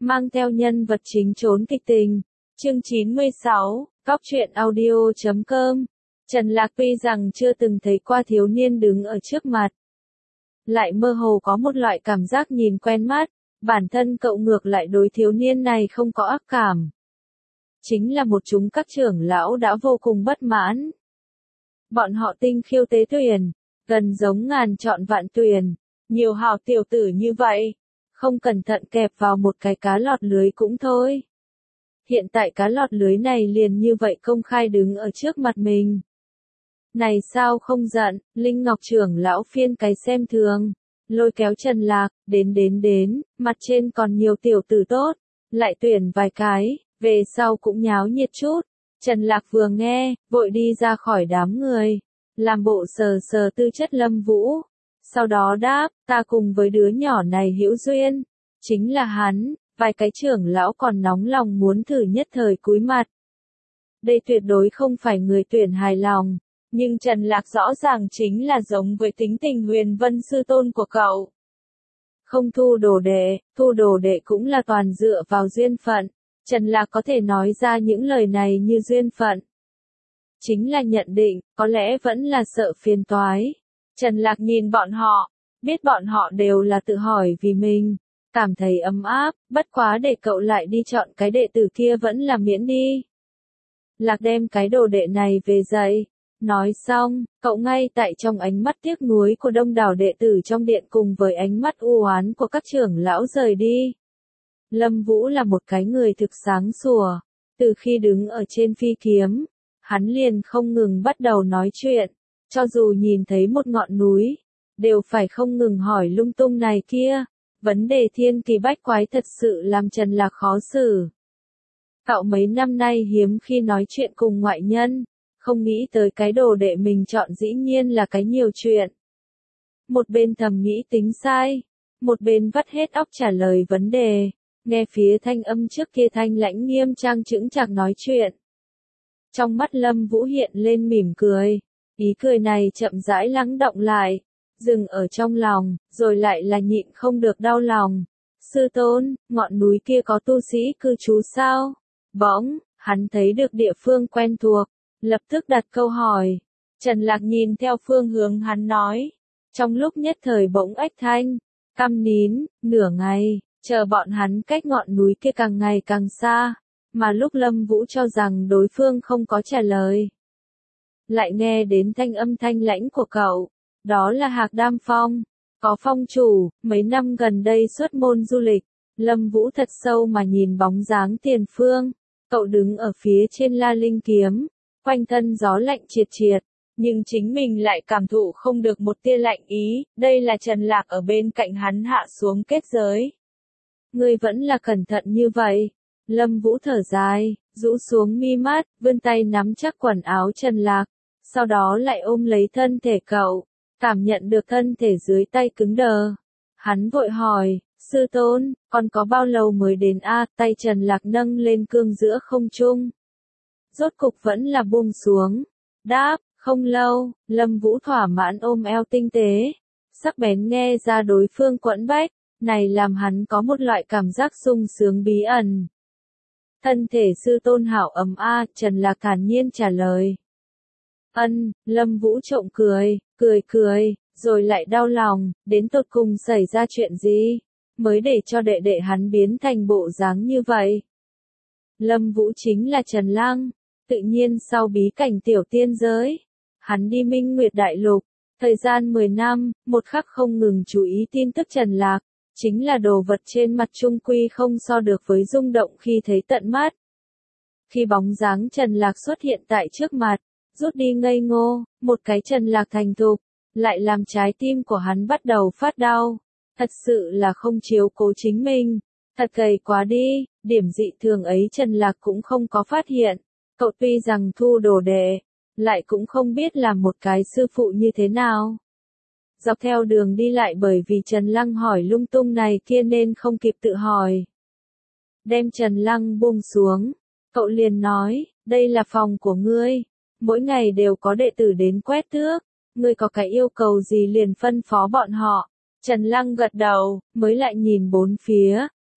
mang theo nhân vật chính trốn kịch tình. Chương 96, Cóc truyện audio.com. Trần Lạc tuy rằng chưa từng thấy qua thiếu niên đứng ở trước mặt, lại mơ hồ có một loại cảm giác nhìn quen mắt, bản thân cậu ngược lại đối thiếu niên này không có ác cảm. Chính là một chúng các trưởng lão đã vô cùng bất mãn. Bọn họ tinh khiêu tế tuyển, gần giống ngàn chọn vạn tuyển, nhiều hào tiểu tử như vậy, không cẩn thận kẹp vào một cái cá lọt lưới cũng thôi. Hiện tại cá lọt lưới này liền như vậy công khai đứng ở trước mặt mình. Này sao không giận, Linh Ngọc trưởng lão phiên cái xem thường, lôi kéo Trần Lạc, đến, mặt trên còn nhiều tiểu tử tốt, lại tuyển vài cái, về sau cũng nháo nhiệt chút. Trần Lạc vừa nghe, vội đi ra khỏi đám người, làm bộ sờ sờ tư chất Lâm Vũ, sau đó đáp, ta cùng với đứa nhỏ này hữu duyên, chính là hắn. Vài cái trưởng lão còn nóng lòng muốn thử nhất thời cúi mặt. Đây tuyệt đối không phải người tuyển hài lòng, nhưng Trần Lạc rõ ràng chính là giống với tính tình Huyền Vân sư tôn của cậu. Không thu đồ đệ cũng là toàn dựa vào duyên phận. Trần Lạc có thể nói ra những lời này như duyên phận. Chính là nhận định, có lẽ vẫn là sợ phiền toái. Trần Lạc nhìn bọn họ, biết bọn họ đều là tự hỏi vì mình. Cảm thấy ấm áp, bất quá để cậu lại đi chọn cái đệ tử kia vẫn là miễn đi. Lạc đem cái đồ đệ này về dạy. Nói xong, cậu ngay tại trong ánh mắt tiếc nuối của đông đảo đệ tử trong điện cùng với ánh mắt u oán của các trưởng lão rời đi. Lâm Vũ là một cái người thực sáng sủa. Từ khi đứng ở trên phi kiếm, hắn liền không ngừng bắt đầu nói chuyện. Cho dù nhìn thấy một ngọn núi, đều phải không ngừng hỏi lung tung này kia. Vấn đề thiên kỳ bách quái thật sự làm Trần Lạc khó xử. Cậu mấy năm nay hiếm khi nói chuyện cùng ngoại nhân, không nghĩ tới cái đồ đệ mình chọn dĩ nhiên là cái nhiều chuyện. Một bên thầm nghĩ tính sai, một bên vắt hết óc trả lời vấn đề, nghe phía thanh âm trước kia thanh lãnh nghiêm trang chững chạc nói chuyện. Trong mắt Lâm Vũ hiện lên mỉm cười, ý cười này chậm rãi lắng động lại. Dừng ở trong lòng, rồi lại là nhịn không được đau lòng. Sư tôn, ngọn núi kia có tu sĩ cư trú sao? Bỗng, hắn thấy được địa phương quen thuộc, lập tức đặt câu hỏi. Trần Lạc nhìn theo phương hướng hắn nói. Trong lúc nhất thời bỗng ếch thanh, câm nín, nửa ngày, chờ bọn hắn cách ngọn núi kia càng ngày càng xa, mà lúc Lâm Vũ cho rằng đối phương không có trả lời. Lại nghe đến thanh âm thanh lãnh của cậu. Đó là Hạc Đam Phong, có phong chủ, mấy năm gần đây xuất môn du lịch. Lâm Vũ thật sâu mà nhìn bóng dáng tiền phương, cậu đứng ở phía trên La Linh kiếm, quanh thân gió lạnh triệt triệt, nhưng chính mình lại cảm thụ không được một tia lạnh ý, đây là Trần Lạc ở bên cạnh hắn hạ xuống kết giới. Ngươi vẫn là cẩn thận như vậy. Lâm Vũ thở dài, rũ xuống mi mắt, vươn tay nắm chắc quần áo Trần Lạc, sau đó lại ôm lấy thân thể cậu. Cảm nhận được thân thể dưới tay cứng đờ. Hắn vội hỏi, sư tôn, còn có bao lâu mới đến a? Tay Trần Lạc nâng lên cương giữa không trung. Rốt cục vẫn là buông xuống. Đáp, không lâu. Lâm Vũ thỏa mãn ôm eo tinh tế. Sắc bén nghe ra đối phương quẫn bách, này làm hắn có một loại cảm giác sung sướng bí ẩn. Thân thể sư tôn hảo ấm a, Trần Lạc thản nhiên trả lời. Lâm Vũ trộm cười, rồi lại đau lòng, đến tột cùng xảy ra chuyện gì, mới để cho đệ đệ hắn biến thành bộ dáng như vậy. Lâm Vũ chính là Trần Lăng, tự nhiên sau bí cảnh tiểu tiên giới, hắn đi Minh Nguyệt Đại Lục, thời gian 10 năm, một khắc không ngừng chú ý tin tức Trần Lạc, chính là đồ vật trên mặt trung quy không so được với rung động khi thấy tận mắt. Khi bóng dáng Trần Lạc xuất hiện tại trước mặt, rút đi ngây ngô, một cái Trần Lạc thành thục, lại làm trái tim của hắn bắt đầu phát đau. Thật sự là không chiếu cố chính mình, thật gầy quá đi, điểm dị thường ấy Trần Lạc cũng không có phát hiện. Cậu tuy rằng thu đồ đệ, lại cũng không biết làm một cái sư phụ như thế nào. Dọc theo đường đi lại bởi vì Trần Lăng hỏi lung tung này kia nên không kịp tự hỏi. Đem Trần Lăng buông xuống, cậu liền nói, đây là phòng của ngươi. Mỗi ngày đều có đệ tử đến quét tước, ngươi có cái yêu cầu gì liền phân phó bọn họ. Trần Lăng gật đầu, mới lại nhìn bốn phía,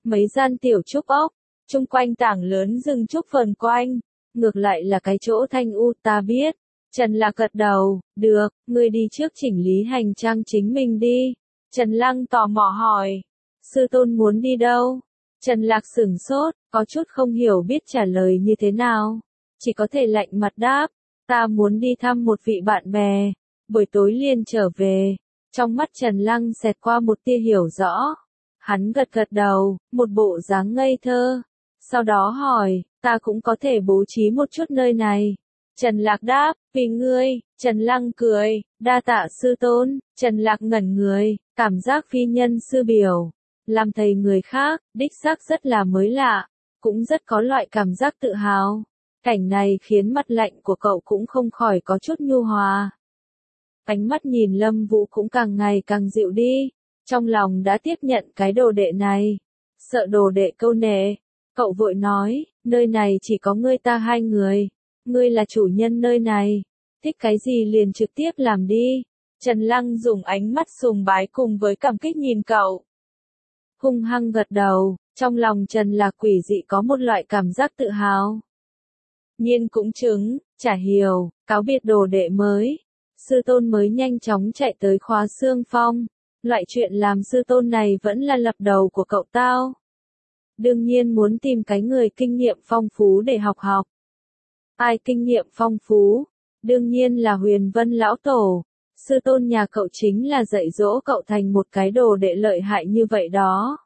mấy gian tiểu trúc ốc, chung quanh tảng lớn rừng trúc vần quanh, ngược lại là cái chỗ thanh u ta biết. Trần Lạc gật đầu, được, ngươi đi trước chỉnh lý hành trang chính mình đi. Trần Lăng tò mò hỏi, sư tôn muốn đi đâu? Trần Lạc sửng sốt, có chút không hiểu biết trả lời như thế nào. Chỉ có thể lạnh mặt đáp, ta muốn đi thăm một vị bạn bè, buổi tối liền trở về. Trong mắt Trần Lăng xẹt qua một tia hiểu rõ. Hắn gật gật đầu, một bộ dáng ngây thơ. Sau đó hỏi, ta cũng có thể bố trí một chút nơi này. Trần Lạc đáp, vì ngươi. Trần Lăng cười, đa tạ sư tôn. Trần Lạc ngẩn người, cảm giác phi nhân sư biểu. Làm thầy người khác, đích xác rất là mới lạ, cũng rất có loại cảm giác tự hào. Cảnh này khiến mặt lạnh của cậu cũng không khỏi có chút nhu hòa. Ánh mắt nhìn Lâm Vũ cũng càng ngày càng dịu đi, trong lòng đã tiếp nhận cái đồ đệ này. Sợ đồ đệ câu nệ, cậu vội nói, nơi này chỉ có ngươi ta hai người, ngươi là chủ nhân nơi này, thích cái gì liền trực tiếp làm đi. Trần Lăng dùng ánh mắt sùng bái cùng với cảm kích nhìn cậu. Hung hăng gật đầu, trong lòng Trần Lạc quỷ dị có một loại cảm giác tự hào. Nhiên cũng chứng, chả hiểu, cáo biệt đồ đệ mới. Sư tôn mới nhanh chóng chạy tới khóa xương phong. Loại chuyện làm sư tôn này vẫn là lập đầu của cậu tao. Đương nhiên muốn tìm cái người kinh nghiệm phong phú để học học. Ai kinh nghiệm phong phú? Đương nhiên là Huyền Vân lão tổ. Sư tôn nhà cậu chính là dạy dỗ cậu thành một cái đồ đệ lợi hại như vậy đó.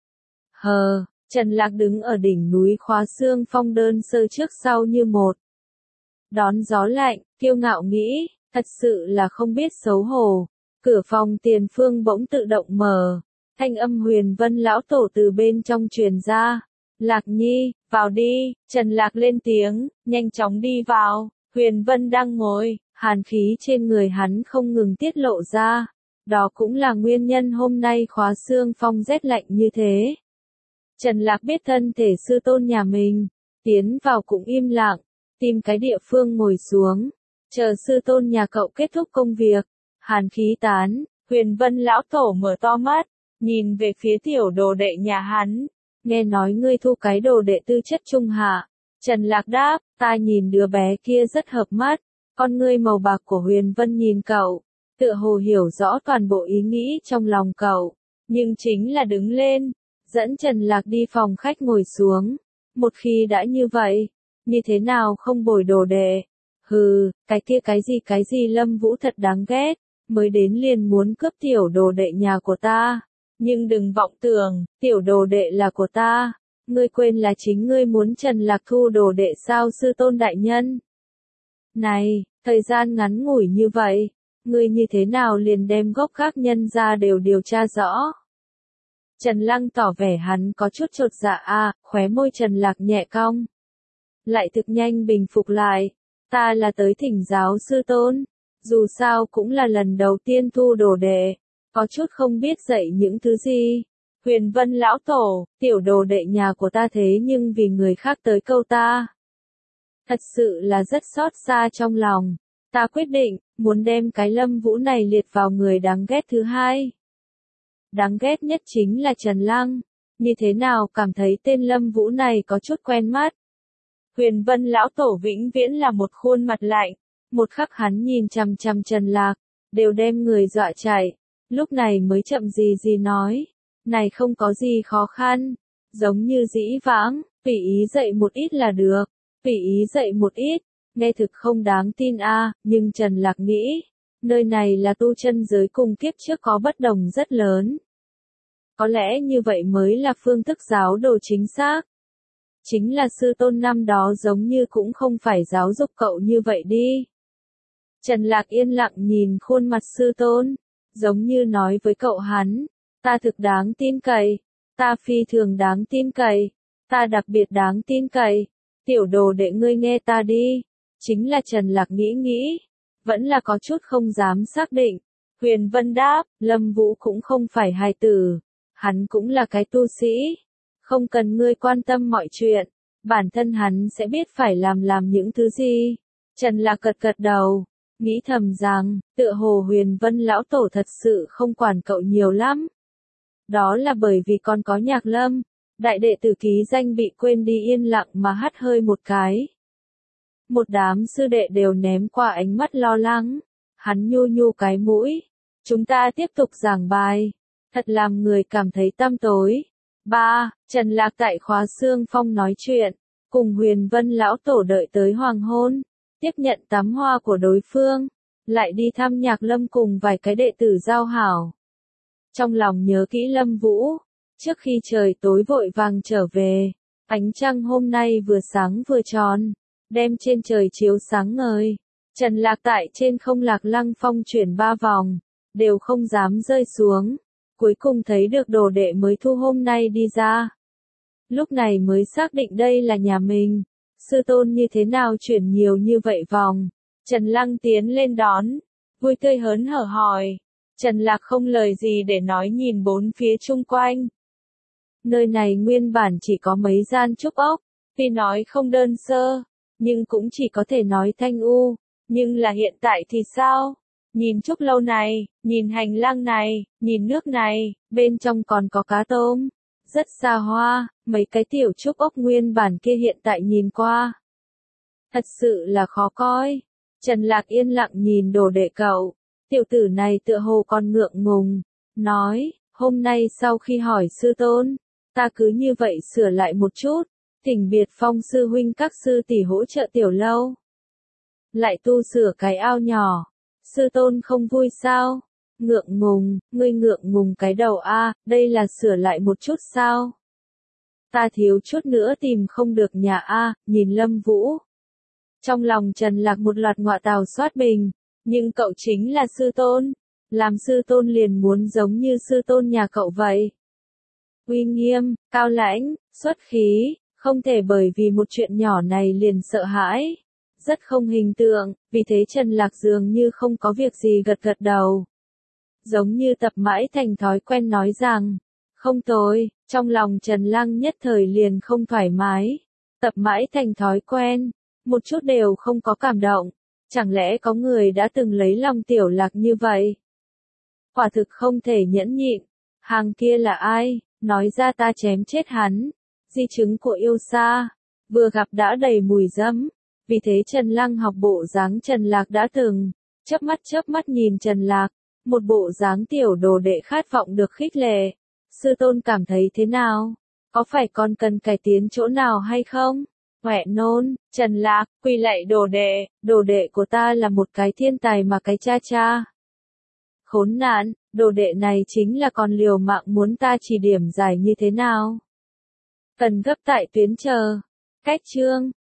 Trần Lạc đứng ở đỉnh núi khóa xương phong đơn sơ trước sau như một. Đón gió lạnh, kiêu ngạo nghĩ, thật sự là không biết xấu hổ. Cửa phòng tiền phương bỗng tự động mở. Thanh âm Huyền Vân lão tổ từ bên trong truyền ra. Lạc Nhi, vào đi. Trần Lạc lên tiếng, nhanh chóng đi vào. Huyền Vân đang ngồi, hàn khí trên người hắn không ngừng tiết lộ ra. Đó cũng là nguyên nhân hôm nay khóa xương phong rét lạnh như thế. Trần Lạc biết thân thể sư tôn nhà mình, tiến vào cũng im lặng, tìm cái địa phương ngồi xuống, chờ sư tôn nhà cậu kết thúc công việc. Hàn khí tán, Huyền Vân lão tổ mở to mắt, nhìn về phía tiểu đồ đệ nhà hắn. Nghe nói ngươi thu cái đồ đệ tư chất trung hạ. Trần Lạc đáp, ta nhìn đứa bé kia rất hợp mắt. Con ngươi màu bạc của Huyền Vân nhìn cậu, tựa hồ hiểu rõ toàn bộ ý nghĩ trong lòng cậu, nhưng chính là đứng lên, dẫn Trần Lạc đi phòng khách ngồi xuống. Một khi đã như vậy, như thế nào không bồi đồ đệ? Hừ, cái kia cái gì Lâm Vũ thật đáng ghét, mới đến liền muốn cướp tiểu đồ đệ nhà của ta. Nhưng đừng vọng tưởng, tiểu đồ đệ là của ta. Ngươi quên là chính ngươi muốn Trần Lạc thu đồ đệ sao sư tôn đại nhân? Này, thời gian ngắn ngủi như vậy, ngươi như thế nào liền đem gốc gác nhân ra đều điều tra rõ? Trần Lăng tỏ vẻ hắn có chút chột dạ khóe môi Trần Lạc nhẹ cong. Lại thực nhanh bình phục lại, ta là tới thỉnh giáo sư tôn, dù sao cũng là lần đầu tiên thu đồ đệ, có chút không biết dạy những thứ gì. Huyền Vân lão tổ, tiểu đồ đệ nhà của ta thế nhưng vì người khác tới câu ta. Thật sự là rất xót xa trong lòng, ta quyết định, muốn đem cái Lâm Vũ này liệt vào người đáng ghét thứ hai. Đáng ghét nhất chính là Trần Lăng, như thế nào cảm thấy tên Lâm Vũ này có chút quen mắt. Huyền Vân lão tổ vĩnh viễn là một khuôn mặt lạnh, một khắc hắn nhìn chằm chằm Trần Lạc, đều đem người dọa chạy, lúc này mới chậm gì nói, này không có gì khó khăn, giống như dĩ vãng, tùy ý dạy một ít là được, tùy ý dạy một ít, nghe thực không đáng tin nhưng Trần Lạc nghĩ, nơi này là tu chân giới cùng kiếp trước có bất đồng rất lớn. Có lẽ như vậy mới là phương thức giáo đồ chính xác. Chính là sư tôn năm đó giống như cũng không phải giáo dục cậu như vậy đi. Trần Lạc yên lặng nhìn khuôn mặt sư tôn, giống như nói với cậu hắn, ta thực đáng tin cậy, ta phi thường đáng tin cậy, ta đặc biệt đáng tin cậy, tiểu đồ đệ ngươi nghe ta đi. Chính là Trần Lạc nghĩ, vẫn là có chút không dám xác định. Huyền Vân đáp, Lâm Vũ cũng không phải hài tử, hắn cũng là cái tu sĩ, không cần ngươi quan tâm mọi chuyện, bản thân hắn sẽ biết phải làm những thứ gì. Trần Lạc gật đầu, nghĩ thầm rằng, tựa hồ Huyền Vân lão tổ thật sự không quản cậu nhiều lắm. Đó là bởi vì còn có Nhạc Lâm, Đại đệ tử ký danh bị quên đi yên lặng mà hắt hơi một cái. Một đám sư đệ đều ném qua ánh mắt lo lắng. Hắn nhu nhu cái mũi. Chúng ta tiếp tục giảng bài. Thật làm người cảm thấy tăm tối. 3. Trần Lạc tại khóa Sương Phong nói chuyện. Cùng Huyền Vân lão tổ đợi tới hoàng hôn. Tiếp nhận tắm hoa của đối phương. Lại đi thăm Nhạc Lâm cùng vài cái đệ tử giao hảo. Trong lòng nhớ kỹ Lâm Vũ. Trước khi trời tối vội vàng trở về. Ánh trăng hôm nay vừa sáng vừa tròn. Đem trên trời chiếu sáng ngời. Trần Lạc tại trên không Lạc Lăng Phong chuyển 3 vòng. Đều không dám rơi xuống. Cuối cùng thấy được đồ đệ mới thu hôm nay đi ra. Lúc này mới xác định đây là nhà mình. Sư tôn như thế nào chuyển nhiều như vậy vòng. Trần Lăng tiến lên đón. Vui tươi hớn hở hỏi. Trần Lạc không lời gì để nói nhìn bốn phía chung quanh. Nơi này nguyên bản chỉ có mấy gian trúc ốc. Tuy nói không đơn sơ. Nhưng cũng chỉ có thể nói thanh u. Nhưng là hiện tại thì sao? Nhìn trúc lâu này, nhìn hành lang này, nhìn nước này, bên trong còn có cá tôm. Rất xa hoa, mấy cái tiểu trúc ốc nguyên bản kia hiện tại nhìn qua. Thật sự là khó coi. Trần Lạc yên lặng nhìn đồ đệ cậu. Tiểu tử này tựa hồ còn ngượng ngùng. Nói, hôm nay sau khi hỏi sư tôn, ta cứ như vậy sửa lại một chút. Thỉnh biệt Phong sư huynh các sư tỷ hỗ trợ tiểu lâu. Lại tu sửa cái ao nhỏ. Sư tôn không vui sao? Ngượng ngùng, ngươi ngượng ngùng cái đầu a, đây là sửa lại một chút sao? Ta thiếu chút nữa tìm không được nhà a, nhìn Lâm Vũ. Trong lòng Trần Lạc một loạt ngọa tào xoát bình, nhưng cậu chính là sư tôn. Làm sư tôn liền muốn giống như sư tôn nhà cậu vậy. Uy nghiêm, cao lãnh, xuất khí, không thể bởi vì một chuyện nhỏ này liền sợ hãi. Rất không hình tượng, vì thế Trần Lạc dường như không có việc gì gật gật đầu. Giống như tập mãi thành thói quen nói rằng, không tồi, trong lòng Trần Lăng nhất thời liền không thoải mái. Tập mãi thành thói quen, một chút đều không có cảm động. Chẳng lẽ có người đã từng lấy lòng Tiểu Lạc như vậy? Quả thực không thể nhẫn nhịn. Hàng kia là ai? Nói ra ta chém chết hắn. Di chứng của yêu xa. Vừa gặp đã đầy mùi dẫm. Vì thế Trần Lăng học bộ dáng Trần Lạc đã từng. Chớp mắt nhìn Trần Lạc. Một bộ dáng tiểu đồ đệ khát vọng được khích lệ. Sư tôn cảm thấy thế nào? Có phải con cần cải tiến chỗ nào hay không? Huệ nôn, Trần Lạc, quỳ lạy đồ đệ của ta là một cái thiên tài mà cái cha. Khốn nạn, đồ đệ này chính là còn liều mạng muốn ta chỉ điểm giải như thế nào? Cần gấp tại tuyến chờ. Cách chương.